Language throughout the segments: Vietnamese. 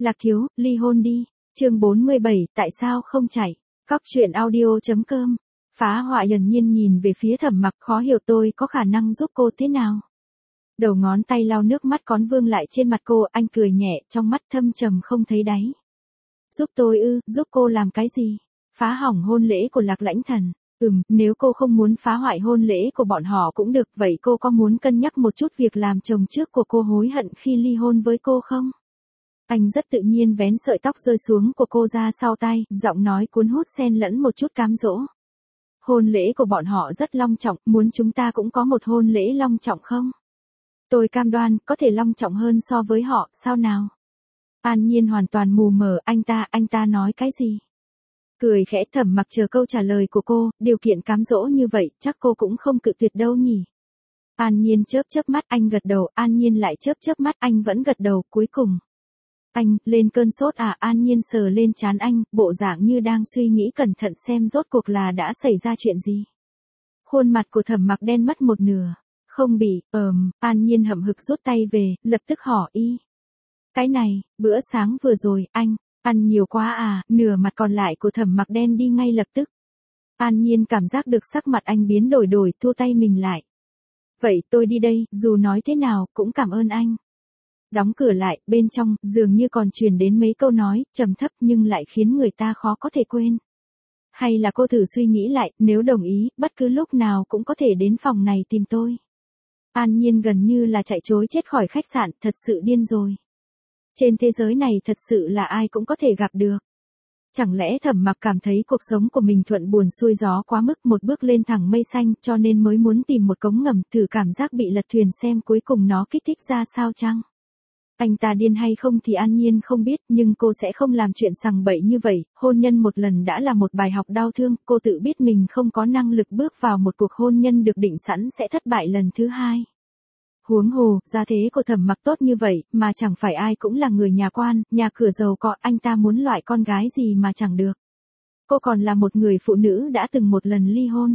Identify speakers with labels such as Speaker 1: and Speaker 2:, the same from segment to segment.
Speaker 1: Lạc thiếu, ly hôn đi. Chương 47, tại sao không chạy? Cóc truyện audio.com. Phá Họa hiển nhiên nhìn về phía Thẩm Mặc, khó hiểu tôi có khả năng giúp cô thế nào. Đầu ngón tay lau nước mắt cón vương lại trên mặt cô, anh cười nhẹ, trong mắt thâm trầm không thấy đáy. Giúp tôi ư? Giúp cô làm cái gì? Phá hỏng hôn lễ của Lạc Lãnh Thần. Nếu cô không muốn phá hoại hôn lễ của bọn họ cũng được, vậy cô có muốn cân nhắc một chút việc làm chồng trước của cô hối hận khi ly hôn với cô không? Anh rất tự nhiên vén sợi tóc rơi xuống của cô ra sau tay, giọng nói cuốn hút xen lẫn một chút cám dỗ. Hôn lễ của bọn họ rất long trọng, muốn chúng ta cũng có một hôn lễ long trọng không? Tôi cam đoan, có thể long trọng hơn so với họ, sao nào? An Nhiên hoàn toàn mù mờ, anh ta nói cái gì? Cười khẽ. Thẩm Mặc chờ câu trả lời của cô, điều kiện cám dỗ như vậy, chắc cô cũng không cự tuyệt đâu nhỉ? An Nhiên chớp chớp mắt, anh gật đầu, An Nhiên lại chớp chớp mắt, anh vẫn gật đầu, cuối cùng. Anh, lên cơn sốt à? An Nhiên sờ lên trán anh, bộ dạng như đang suy nghĩ cẩn thận xem rốt cuộc là đã xảy ra chuyện gì. Khuôn mặt của Thẩm Mặc đen mất một nửa. Không bị, An Nhiên hậm hực rút tay về, lập tức hỏi y. Cái này, bữa sáng vừa rồi, anh, ăn nhiều quá à? Nửa mặt còn lại của Thẩm Mặc đen đi ngay lập tức. An Nhiên cảm giác được sắc mặt anh biến đổi, thu tay mình lại. Vậy tôi đi đây, dù nói thế nào, cũng cảm ơn anh. Đóng cửa lại, bên trong, dường như còn truyền đến mấy câu nói, trầm thấp nhưng lại khiến người ta khó có thể quên. Hay là cô thử suy nghĩ lại, nếu đồng ý, bất cứ lúc nào cũng có thể đến phòng này tìm tôi. An Nhiên gần như là chạy trối chết khỏi khách sạn, thật sự điên rồi. Trên thế giới này thật sự là ai cũng có thể gặp được. Chẳng lẽ Thẩm Mặc cảm thấy cuộc sống của mình thuận buồm xuôi gió quá mức, một bước lên thẳng mây xanh, cho nên mới muốn tìm một cống ngầm, thử cảm giác bị lật thuyền xem cuối cùng nó kích thích ra sao chăng? Anh ta điên hay không thì An Nhiên không biết, nhưng cô sẽ không làm chuyện sằng bậy như vậy. Hôn nhân một lần đã là một bài học đau thương, cô tự biết mình không có năng lực bước vào một cuộc hôn nhân được định sẵn sẽ thất bại lần thứ hai. Huống hồ, gia thế của Thẩm Mặc tốt như vậy, mà chẳng phải ai cũng là người nhà quan, nhà cửa giàu có, anh ta muốn loại con gái gì mà chẳng được. Cô còn là một người phụ nữ đã từng một lần ly hôn.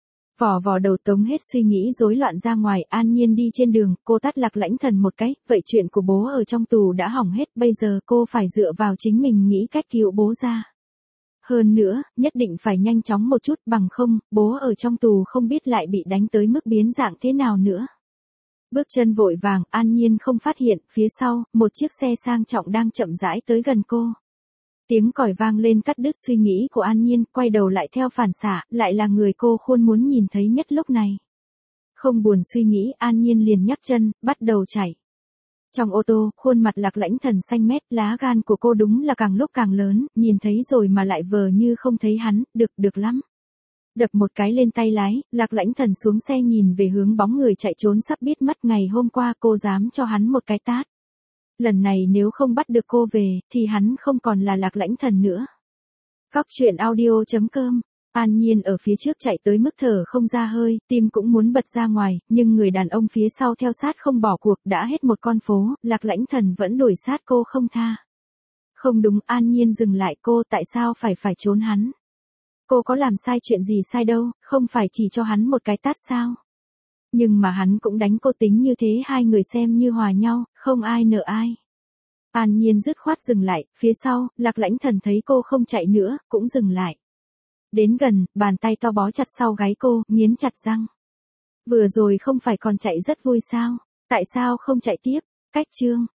Speaker 1: Vò đầu tống hết suy nghĩ rối loạn ra ngoài. An Nhiên đi trên đường, cô tát Lạc Lãnh Thần một cái, vậy chuyện của bố ở trong tù đã hỏng hết, bây giờ cô phải dựa vào chính mình nghĩ cách cứu bố ra. Hơn nữa, nhất định phải nhanh chóng một chút, bằng không, bố ở trong tù không biết lại bị đánh tới mức biến dạng thế nào nữa. Bước chân vội vàng, An Nhiên không phát hiện, phía sau, một chiếc xe sang trọng đang chậm rãi tới gần cô. Tiếng còi vang lên cắt đứt suy nghĩ của An Nhiên, quay đầu lại theo phản xạ, lại là người cô khôn muốn nhìn thấy nhất lúc này. Không buồn suy nghĩ, An Nhiên liền nhấc chân, bắt đầu chạy. Trong ô tô, khuôn mặt Lạc Lãnh Thần xanh mét, lá gan của cô đúng là càng lúc càng lớn, nhìn thấy rồi mà lại vờ như không thấy hắn, được lắm. Đập một cái lên tay lái, Lạc Lãnh Thần xuống xe nhìn về hướng bóng người chạy trốn sắp biết mất. Ngày hôm qua cô dám cho hắn một cái tát. Lần này nếu không bắt được cô về, thì hắn không còn là Lạc Lãnh Thần nữa. Cóc truyện audio.com. An Nhiên ở phía trước chạy tới mức thở không ra hơi, tim cũng muốn bật ra ngoài, nhưng người đàn ông phía sau theo sát không bỏ cuộc, đã hết một con phố, Lạc Lãnh Thần vẫn đuổi sát cô không tha. Không đúng, An Nhiên dừng lại, cô tại sao phải trốn hắn? Cô có làm sai chuyện gì sai đâu, không phải chỉ cho hắn một cái tát sao? Nhưng mà hắn cũng đánh cô, tính như thế hai người xem như hòa nhau, không ai nợ ai. An Nhiên dứt khoát dừng lại, phía sau, Lạc Lãnh Thần thấy cô không chạy nữa, cũng dừng lại. Đến gần, bàn tay to bó chặt sau gáy cô, nghiến chặt răng. Vừa rồi không phải còn chạy rất vui sao? Tại sao không chạy tiếp? Cách chương.